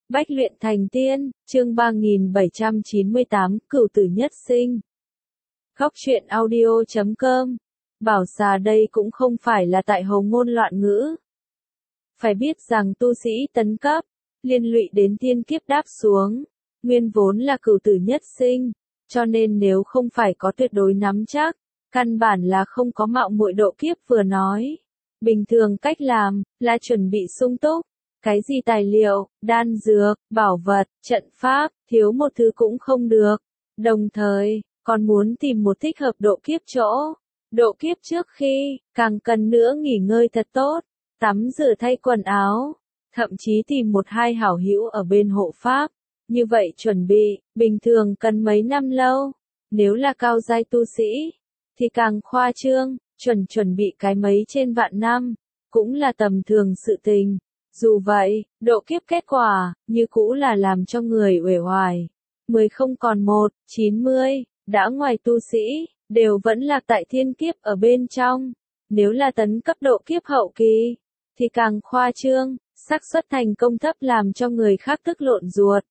Bách luyện thành tiên, chương 3798, Cửu tử nhất sinh. Góc truyện audio.com. Bảo xà đây cũng không phải là tại hồ ngôn loạn ngữ. Phải biết rằng tu sĩ tấn cấp, liên lụy đến thiên kiếp đáp xuống, nguyên vốn là cửu tử nhất sinh, cho nên nếu không phải có tuyệt đối nắm chắc, căn bản là không có mạo muội độ kiếp vừa nói. Bình thường cách làm, là chuẩn bị sung túc. Cái gì tài liệu, đan dược, bảo vật, trận pháp, thiếu một thứ cũng không được. Đồng thời, còn muốn tìm một thích hợp độ kiếp chỗ. Độ kiếp trước khi, càng cần nữa nghỉ ngơi thật tốt, tắm rửa thay quần áo, thậm chí tìm một hai hảo hữu ở bên hộ pháp. Như vậy chuẩn bị, bình thường cần mấy năm lâu. Nếu là cao giai tu sĩ, thì càng khoa trương, chuẩn bị cái mấy trên vạn năm, cũng là tầm thường sự tình. Dù vậy, độ kiếp kết quả, như cũ là làm cho người uể oải. 10 không còn 1, 90, đã ngoài tu sĩ, đều vẫn lạc tại thiên kiếp ở bên trong. Nếu là tấn cấp độ kiếp hậu kỳ, thì càng khoa trương, xác suất thành công thấp làm cho người khác tức lộn ruột.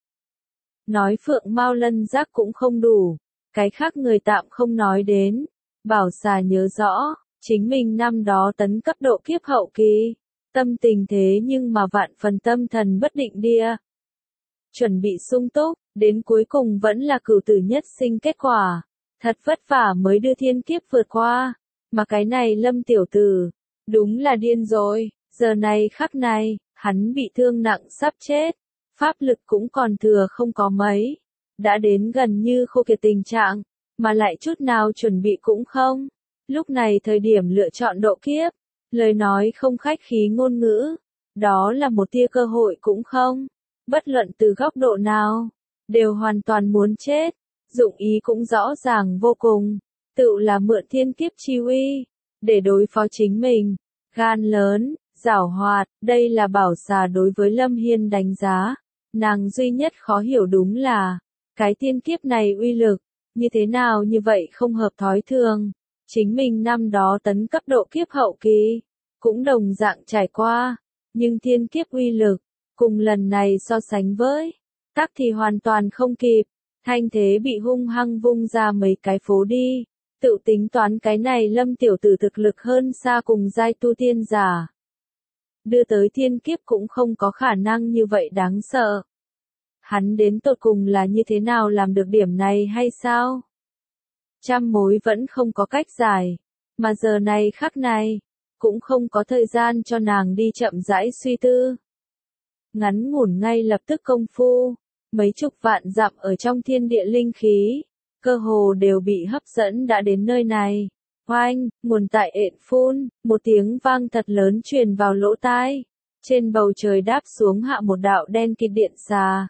Nói phượng mao lân giác cũng không đủ, cái khác người tạm không nói đến. Bảo xà nhớ rõ, chính mình năm đó tấn cấp độ kiếp hậu kỳ. Tâm tình thế nhưng mà vạn phần tâm thần bất định đia. Chuẩn bị sung túc, đến cuối cùng vẫn là cửu tử nhất sinh kết quả. Thật vất vả mới đưa thiên kiếp vượt qua. Mà cái này Lâm tiểu tử, đúng là điên rồi, giờ này khắc này, hắn bị thương nặng sắp chết. Pháp lực cũng còn thừa không có mấy. Đã đến gần như khô kiệt tình trạng, mà lại chút nào chuẩn bị cũng không. Lúc này thời điểm lựa chọn độ kiếp. Lời nói không khách khí ngôn ngữ, đó là một tia cơ hội cũng không. Bất luận từ góc độ nào, đều hoàn toàn muốn chết. Dụng ý cũng rõ ràng vô cùng, tự là mượn thiên kiếp chi uy, để đối phó chính mình. Gan lớn, giảo hoạt, đây là bảo xà đối với Lâm Hiên đánh giá. Nàng duy nhất khó hiểu đúng là, cái thiên kiếp này uy lực, như thế nào như vậy không hợp thói thường. Chính mình năm đó tấn cấp độ kiếp hậu kỳ, cũng đồng dạng trải qua, nhưng thiên kiếp uy lực, cùng lần này so sánh với, tắc thì hoàn toàn không kịp, thanh thế bị hung hăng vung ra mấy cái phố đi, tự tính toán cái này Lâm tiểu tử thực lực hơn xa cùng giai tu tiên giả. Đưa tới thiên kiếp cũng không có khả năng như vậy đáng sợ. Hắn đến tột cùng là như thế nào làm được điểm này hay sao? Trăm mối vẫn không có cách giải, mà giờ này khắc này, cũng không có thời gian cho nàng đi chậm rãi suy tư. Ngắn ngủn ngay lập tức công phu, mấy chục vạn dặm ở trong thiên địa linh khí, cơ hồ đều bị hấp dẫn đã đến nơi này. Oanh, nguồn tại ện phun, một tiếng vang thật lớn truyền vào lỗ tai. Trên bầu trời đáp xuống hạ một đạo đen kịt điện xà.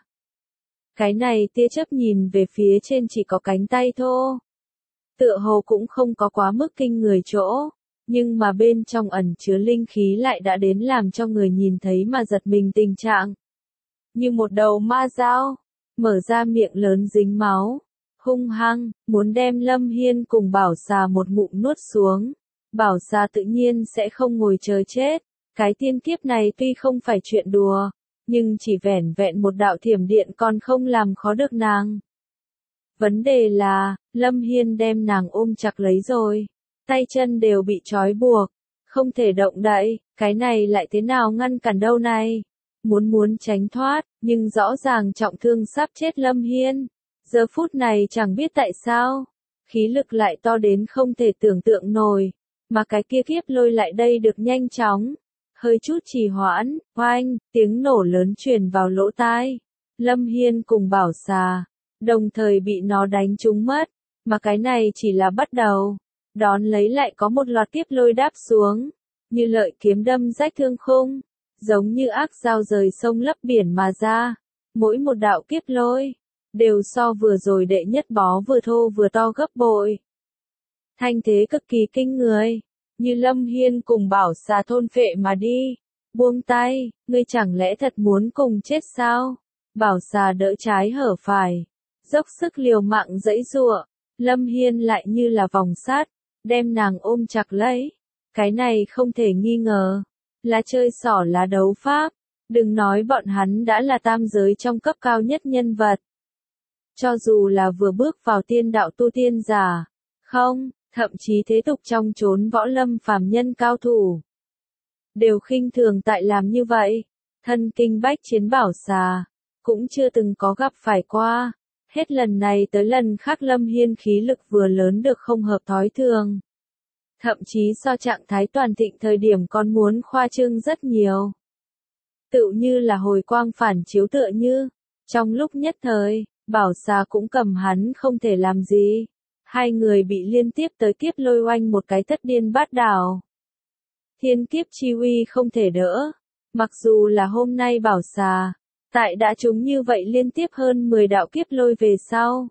Cái này tia chớp nhìn về phía trên chỉ có cánh tay thô. Tựa hồ cũng không có quá mức kinh người chỗ, nhưng mà bên trong ẩn chứa linh khí lại đã đến làm cho người nhìn thấy mà giật mình tình trạng. Như một đầu ma dao, mở ra miệng lớn dính máu, hung hăng, muốn đem Lâm Hiên cùng bảo xà một ngụm nuốt xuống. Bảo xà tự nhiên sẽ không ngồi chờ chết, cái thiên kiếp này tuy không phải chuyện đùa, nhưng chỉ vẻn vẹn một đạo thiểm điện còn không làm khó được nàng. Vấn đề là, Lâm Hiên đem nàng ôm chặt lấy rồi, tay chân đều bị trói buộc, không thể động đậy, cái này lại thế nào ngăn cản đâu này. Muốn tránh thoát, nhưng rõ ràng trọng thương sắp chết Lâm Hiên. Giờ phút này chẳng biết tại sao, khí lực lại to đến không thể tưởng tượng nổi, mà cái kia kiếp lôi lại đây được nhanh chóng. Hơi chút trì hoãn, oanh, tiếng nổ lớn truyền vào lỗ tai. Lâm Hiên cùng bảo xà, đồng thời bị nó đánh trúng mất, mà cái này chỉ là bắt đầu. Đón lấy lại có một loạt kiếp lôi đáp xuống, như lợi kiếm đâm rách thương khung, giống như ác dao rời sông lấp biển mà ra. Mỗi một đạo kiếp lôi, đều so vừa rồi đệ nhất bó vừa thô vừa to gấp bội. Thanh thế cực kỳ kinh người, như Lâm Hiên cùng bảo xà thôn phệ mà đi. Buông tay, ngươi chẳng lẽ thật muốn cùng chết sao? Bảo xà đỡ trái hở phải, dốc sức liều mạng giãy giụa. Lâm Hiên lại như là vòng sát, đem nàng ôm chặt lấy. Cái này không thể nghi ngờ, là chơi xỏ lá đấu pháp. Đừng nói bọn hắn đã là tam giới trong cấp cao nhất nhân vật. Cho dù là vừa bước vào tiên đạo tu tiên giả, không, thậm chí thế tục trong chốn võ lâm phàm nhân cao thủ, đều khinh thường tại làm như vậy. Thân kinh bách chiến bảo xà, cũng chưa từng có gặp phải qua. Hết lần này tới lần khác Lâm Hiên khí lực vừa lớn được không hợp thói thường. Thậm chí so trạng thái toàn thịnh thời điểm còn muốn khoa trương rất nhiều. Tựu như là hồi quang phản chiếu tựa như, trong lúc nhất thời, bảo xà cũng cầm hắn không thể làm gì. Hai người bị liên tiếp tới kiếp lôi oanh một cái thất điên bát đảo. Thiên kiếp chi uy không thể đỡ. Mặc dù là hôm nay bảo xà, tại đã trúng như vậy liên tiếp hơn 10 đạo kiếp lôi về sau,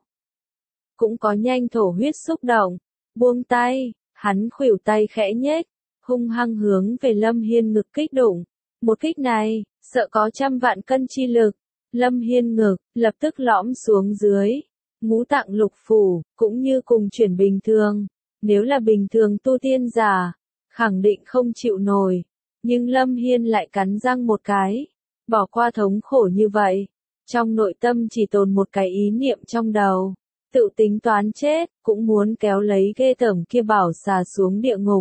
cũng có nhanh thổ huyết xúc động, buông tay, hắn khuỷu tay khẽ nhếch, hung hăng hướng về Lâm Hiên ngực kích đụng. Một kích này, sợ có trăm vạn cân chi lực. Lâm Hiên ngực, lập tức lõm xuống dưới. Ngũ tạng lục phủ, cũng như cùng chuyển bình thường. Nếu là bình thường tu tiên giả, khẳng định không chịu nổi. Nhưng Lâm Hiên lại cắn răng một cái, bỏ qua thống khổ như vậy. Trong nội tâm chỉ tồn một cái ý niệm trong đầu. Tự tính toán chết, cũng muốn kéo lấy ghê tởm kia bảo xà xuống địa ngục.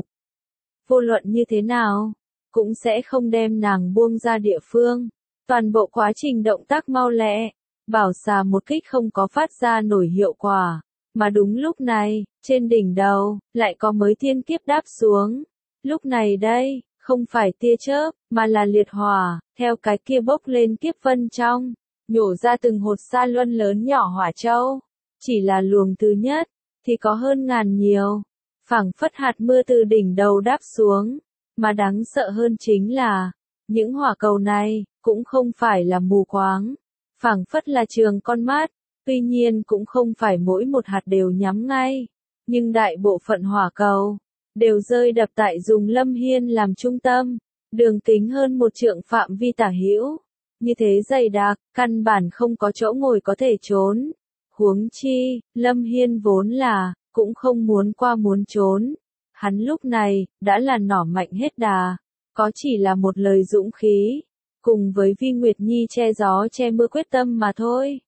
Vô luận như thế nào, cũng sẽ không đem nàng buông ra địa phương. Toàn bộ quá trình động tác mau lẹ, bảo xà một kích không có phát ra nổi hiệu quả. Mà đúng lúc này, trên đỉnh đầu, lại có mới thiên kiếp đáp xuống. Lúc này đây, không phải tia chớp, mà là liệt hỏa, theo cái kia bốc lên kiếp vân trong, nhổ ra từng hột sa luân lớn nhỏ hỏa châu. Chỉ là luồng thứ nhất, thì có hơn ngàn nhiều, phảng phất hạt mưa từ đỉnh đầu đáp xuống. Mà đáng sợ hơn chính là, những hỏa cầu này, cũng không phải là mù quáng, phảng phất là trường con mắt, tuy nhiên cũng không phải mỗi một hạt đều nhắm ngay, nhưng đại bộ phận hỏa cầu, đều rơi đập tại dùng Lâm Hiên làm trung tâm, đường kính hơn 1 trượng phạm vi tả hữu, như thế dày đặc, căn bản không có chỗ ngồi có thể trốn. Huống chi, Lâm Hiên vốn là, cũng không muốn qua muốn trốn. Hắn lúc này, đã là nỏ mạnh hết đà, có chỉ là một lời dũng khí, cùng với Vi Nguyệt Nhi che gió che mưa quyết tâm mà thôi.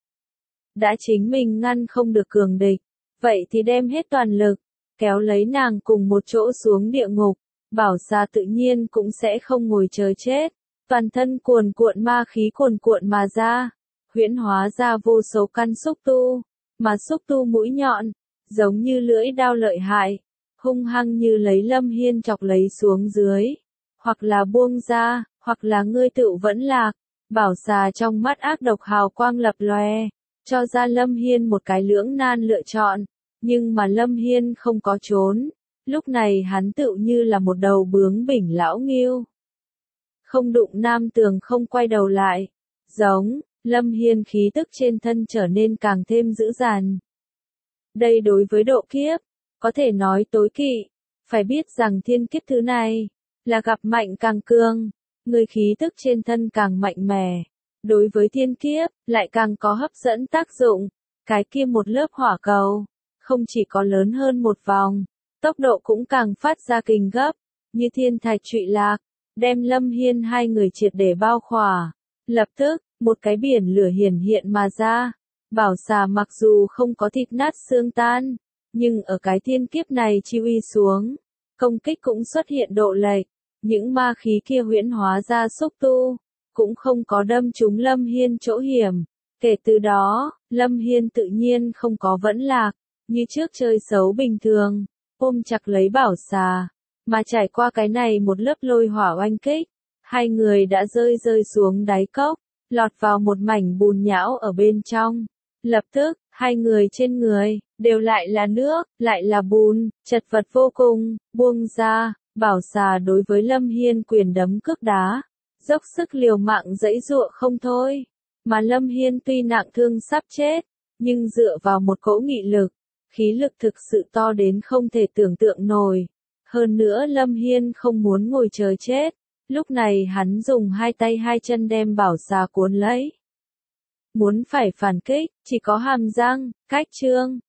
Đã chính mình ngăn không được cường địch, vậy thì đem hết toàn lực, kéo lấy nàng cùng một chỗ xuống địa ngục, bảo xà tự nhiên cũng sẽ không ngồi chờ chết, toàn thân cuồn cuộn ma khí cuồn cuộn mà ra, huyễn hóa ra vô số căn xúc tu, mà xúc tu mũi nhọn, giống như lưỡi đao lợi hại, hung hăng như lấy Lâm Hiên chọc lấy xuống dưới, hoặc là buông ra, hoặc là ngươi tự vẫn lạc. Bảo xà trong mắt ác độc hào quang lập lòe, cho ra Lâm Hiên một cái lưỡng nan lựa chọn, nhưng mà Lâm Hiên không có trốn, lúc này hắn tựu như là một đầu bướng bỉnh lão ngưu. Không đụng nam tường không quay đầu lại, giống, Lâm Hiên khí tức trên thân trở nên càng thêm dữ dằn. Đây đối với độ kiếp, có thể nói tối kỵ, phải biết rằng thiên kiếp thứ này, là gặp mạnh càng cường, người khí tức trên thân càng mạnh mẽ. Đối với thiên kiếp, lại càng có hấp dẫn tác dụng, cái kia một lớp hỏa cầu, không chỉ có lớn hơn một vòng, tốc độ cũng càng phát ra kinh gấp, như thiên thạch trụy lạc, đem Lâm Hiên hai người triệt để bao khỏa. Lập tức, một cái biển lửa hiển hiện mà ra, bảo xà mặc dù không có thịt nát xương tan, nhưng ở cái thiên kiếp này chi uy xuống, công kích cũng xuất hiện độ lệch, những ma khí kia huyễn hóa ra xúc tu, cũng không có đâm trúng Lâm Hiên chỗ hiểm. Kể từ đó, Lâm Hiên tự nhiên không có vẫn lạc, như trước chơi xấu bình thường, ôm chặt lấy bảo xà, mà trải qua cái này một lớp lôi hỏa oanh kích, hai người đã rơi xuống đáy cốc, lọt vào một mảnh bùn nhão ở bên trong. Lập tức, hai người trên người, đều lại là nước, lại là bùn, chật vật vô cùng, buông ra, bảo xà đối với Lâm Hiên quyền đấm cước đá, dốc sức liều mạng giãy giụa không thôi. Mà Lâm Hiên tuy nặng thương sắp chết, nhưng dựa vào một cỗ nghị lực, khí lực thực sự to đến không thể tưởng tượng nổi. Hơn nữa Lâm Hiên không muốn ngồi chờ chết, lúc này hắn dùng hai tay hai chân đem bảo xà cuốn lấy. Muốn phải phản kích, chỉ có hàm răng, cách trương,